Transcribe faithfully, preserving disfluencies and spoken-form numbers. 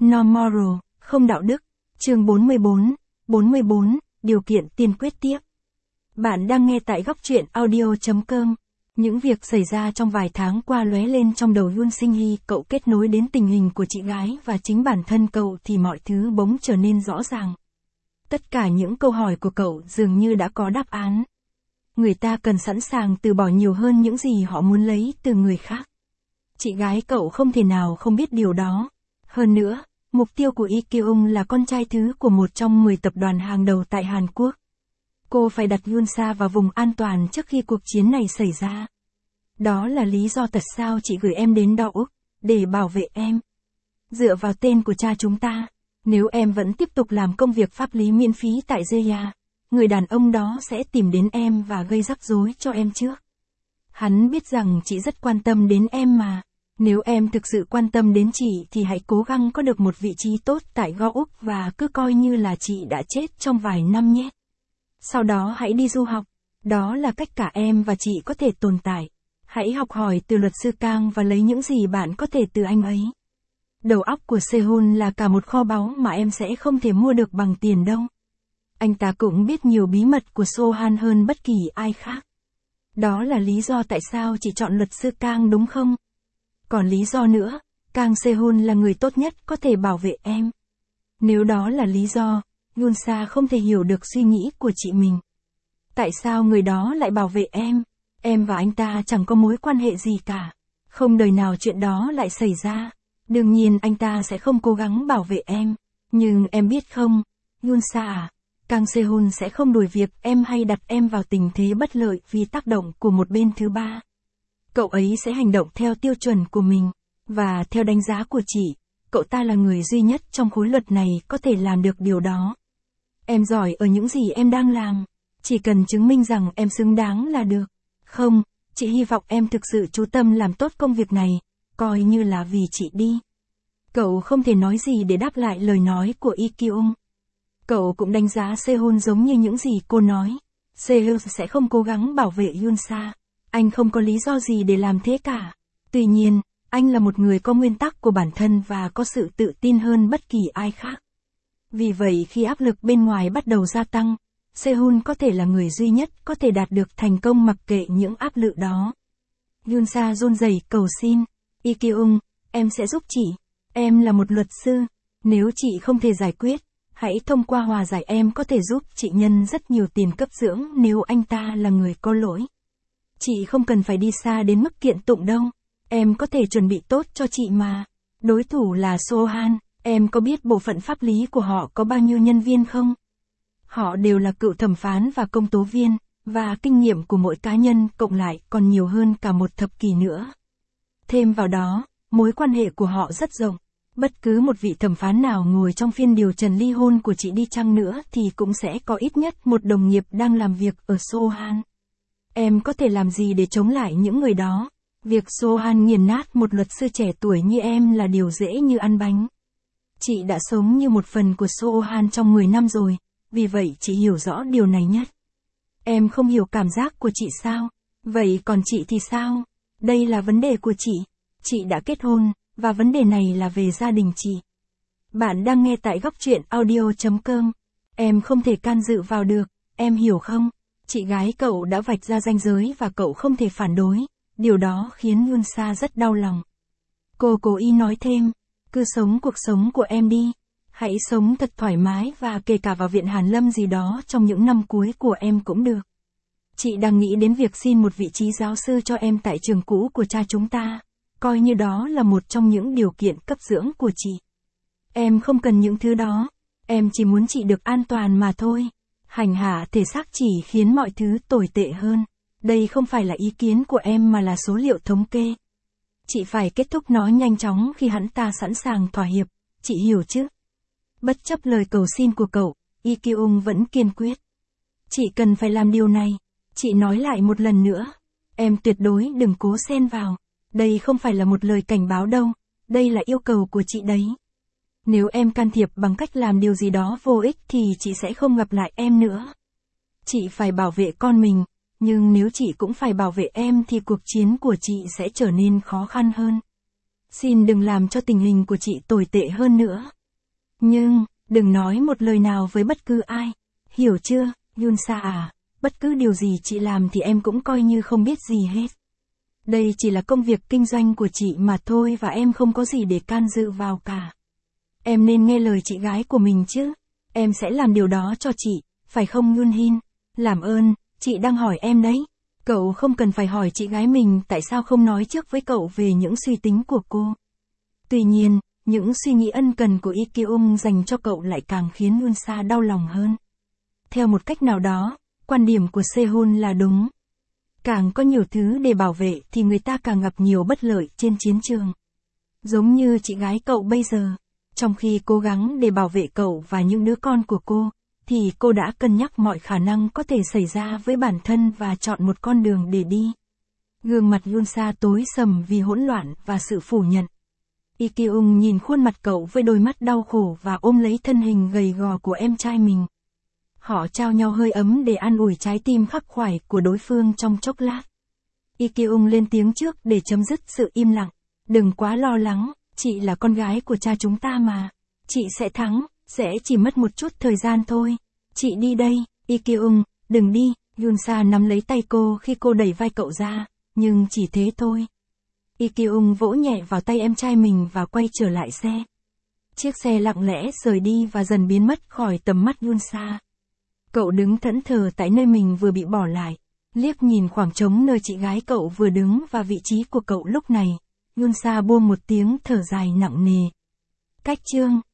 No moral, không đạo đức. Chương bốn mươi bốn, bốn mươi bốn, điều kiện tiên quyết tiếp. Bạn đang nghe tại góc truyện audio chấm com. Những việc xảy ra trong vài tháng qua lóe lên trong đầu Yoon Sinh Hee, cậu kết nối đến tình hình của chị gái và chính bản thân cậu thì mọi thứ bỗng trở nên rõ ràng. Tất cả những câu hỏi của cậu dường như đã có đáp án. Người ta cần sẵn sàng từ bỏ nhiều hơn những gì họ muốn lấy từ người khác. Chị gái cậu không thể nào không biết điều đó. Hơn nữa, mục tiêu của Lee Kyung là con trai thứ của một trong mười tập đoàn hàng đầu tại Hàn Quốc. Cô phải đặt Yoonsa vào vùng an toàn trước khi cuộc chiến này xảy ra. Đó là lý do tại sao chị gửi em đến đó Úc, để bảo vệ em. Dựa vào tên của cha chúng ta, nếu em vẫn tiếp tục làm công việc pháp lý miễn phí tại Jeya, người đàn ông đó sẽ tìm đến em và gây rắc rối cho em trước. Hắn biết rằng chị rất quan tâm đến em mà. Nếu em thực sự quan tâm đến chị thì hãy cố gắng có được một vị trí tốt tại Go Úc và cứ coi như là chị đã chết trong vài năm nhé. Sau đó hãy đi du học. Đó là cách cả em và chị có thể tồn tại. Hãy học hỏi từ luật sư Kang và lấy những gì bạn có thể từ anh ấy. Đầu óc của Sehun là cả một kho báu mà em sẽ không thể mua được bằng tiền đâu. Anh ta cũng biết nhiều bí mật của Sohan hơn bất kỳ ai khác. Đó là lý do tại sao chị chọn luật sư Kang đúng không? Còn lý do nữa, Kang Sehun là người tốt nhất có thể bảo vệ em. Nếu đó là lý do, Yoonsa không thể hiểu được suy nghĩ của chị mình. Tại sao người đó lại bảo vệ em? Em và anh ta chẳng có mối quan hệ gì cả. Không đời nào chuyện đó lại xảy ra. Đương nhiên anh ta sẽ không cố gắng bảo vệ em. Nhưng em biết không, Yoonsa à, Kang Sehun sẽ không đuổi việc em hay đặt em vào tình thế bất lợi vì tác động của một bên thứ ba. Cậu ấy sẽ hành động theo tiêu chuẩn của mình. Và theo đánh giá của chị, cậu ta là người duy nhất trong khối luật này có thể làm được điều đó. Em giỏi ở những gì em đang làm. Chỉ cần chứng minh rằng em xứng đáng là được. Không, chị hy vọng em thực sự chú tâm làm tốt công việc này, coi như là vì chị đi. Cậu không thể nói gì để đáp lại lời nói của Lee Kyung. Cậu cũng đánh giá Sehun giống như những gì cô nói. Sehun sẽ không cố gắng bảo vệ Yoonsa. Anh không có lý do gì để làm thế cả. Tuy nhiên, anh là một người có nguyên tắc của bản thân và có sự tự tin hơn bất kỳ ai khác. Vì vậy khi áp lực bên ngoài bắt đầu gia tăng, Sehun có thể là người duy nhất có thể đạt được thành công mặc kệ những áp lực đó. Yoonsa run rẩy cầu xin, Lee Kyung, em sẽ giúp chị. Em là một luật sư. Nếu chị không thể giải quyết, hãy thông qua hòa giải em có thể giúp chị nhân rất nhiều tiền cấp dưỡng nếu anh ta là người có lỗi. Chị không cần phải đi xa đến mức kiện tụng đâu. Em có thể chuẩn bị tốt cho chị mà. Đối thủ là Sohan, em có biết bộ phận pháp lý của họ có bao nhiêu nhân viên không? Họ đều là cựu thẩm phán và công tố viên, và kinh nghiệm của mỗi cá nhân cộng lại còn nhiều hơn cả một thập kỷ nữa. Thêm vào đó, mối quan hệ của họ rất rộng. Bất cứ một vị thẩm phán nào ngồi trong phiên điều trần ly hôn của chị đi chăng nữa thì cũng sẽ có ít nhất một đồng nghiệp đang làm việc ở Sohan. Em có thể làm gì để chống lại những người đó? Việc Sohan nghiền nát một luật sư trẻ tuổi như em là điều dễ như ăn bánh. Chị đã sống như một phần của Sohan trong mười năm rồi, vì vậy chị hiểu rõ điều này nhất. Em không hiểu cảm giác của chị sao? Vậy còn chị thì sao? Đây là vấn đề của chị. Chị đã kết hôn, và vấn đề này là về gia đình chị. Bạn đang nghe tại góc truyện audio chấm com. Em không thể can dự vào được, em hiểu không? Chị gái cậu đã vạch ra ranh giới và cậu không thể phản đối. Điều đó khiến Yoonsa rất đau lòng. Cô cố ý nói thêm, cứ sống cuộc sống của em đi. Hãy sống thật thoải mái và kể cả vào viện Hàn Lâm gì đó trong những năm cuối của em cũng được. Chị đang nghĩ đến việc xin một vị trí giáo sư cho em tại trường cũ của cha chúng ta. Coi như đó là một trong những điều kiện cấp dưỡng của chị. Em không cần những thứ đó. Em chỉ muốn chị được an toàn mà thôi. Hành hạ thể xác chỉ khiến mọi thứ tồi tệ hơn. Đây không phải là ý kiến của em mà là số liệu thống kê. Chị phải kết thúc nó nhanh chóng khi hắn ta sẵn sàng thỏa hiệp. Chị hiểu chứ? Bất chấp lời cầu xin của cậu, Lee Kyung vẫn kiên quyết. Chị cần phải làm điều này. Chị nói lại một lần nữa. Em tuyệt đối đừng cố xen vào. Đây không phải là một lời cảnh báo đâu. Đây là yêu cầu của chị đấy. Nếu em can thiệp bằng cách làm điều gì đó vô ích thì chị sẽ không gặp lại em nữa. Chị phải bảo vệ con mình. Nhưng nếu chị cũng phải bảo vệ em thì cuộc chiến của chị sẽ trở nên khó khăn hơn. Xin đừng làm cho tình hình của chị tồi tệ hơn nữa. Nhưng, đừng nói một lời nào với bất cứ ai. Hiểu chưa, Yunsa à? Bất cứ điều gì chị làm thì em cũng coi như không biết gì hết. Đây chỉ là công việc kinh doanh của chị mà thôi và em không có gì để can dự vào cả. Em nên nghe lời chị gái của mình chứ. Em sẽ làm điều đó cho chị, phải không Yunhin? Làm ơn, chị đang hỏi em đấy. Cậu không cần phải hỏi chị gái mình tại sao không nói trước với cậu về những suy tính của cô. Tuy nhiên, những suy nghĩ ân cần của Lee Kyung dành cho cậu lại càng khiến Yunsa đau lòng hơn. Theo một cách nào đó, quan điểm của Sehun là đúng. Càng có nhiều thứ để bảo vệ thì người ta càng gặp nhiều bất lợi trên chiến trường. Giống như chị gái cậu bây giờ, trong khi cố gắng để bảo vệ cậu và những đứa con của cô, thì cô đã cân nhắc mọi khả năng có thể xảy ra với bản thân và chọn một con đường để đi. Gương mặt Yunsa tối sầm vì hỗn loạn và sự phủ nhận. Lee Kyung nhìn khuôn mặt cậu với đôi mắt đau khổ và ôm lấy thân hình gầy gò của em trai mình. Họ trao nhau hơi ấm để an ủi trái tim khắc khoải của đối phương trong chốc lát. Lee Kyung lên tiếng trước để chấm dứt sự im lặng. Đừng quá lo lắng, chị là con gái của cha chúng ta mà. Chị sẽ thắng, sẽ chỉ mất một chút thời gian thôi. Chị đi đây, Lee Kyung, đừng đi. Yunsa nắm lấy tay cô khi cô đẩy vai cậu ra, nhưng chỉ thế thôi. Lee Kyung vỗ nhẹ vào tay em trai mình và quay trở lại xe. Chiếc xe lặng lẽ rời đi và dần biến mất khỏi tầm mắt Yunsa. Cậu đứng thẫn thờ tại nơi mình vừa bị bỏ lại, liếc nhìn khoảng trống nơi chị gái cậu vừa đứng và vị trí của cậu lúc này. Yunsa buông một tiếng thở dài nặng nề. Cách chương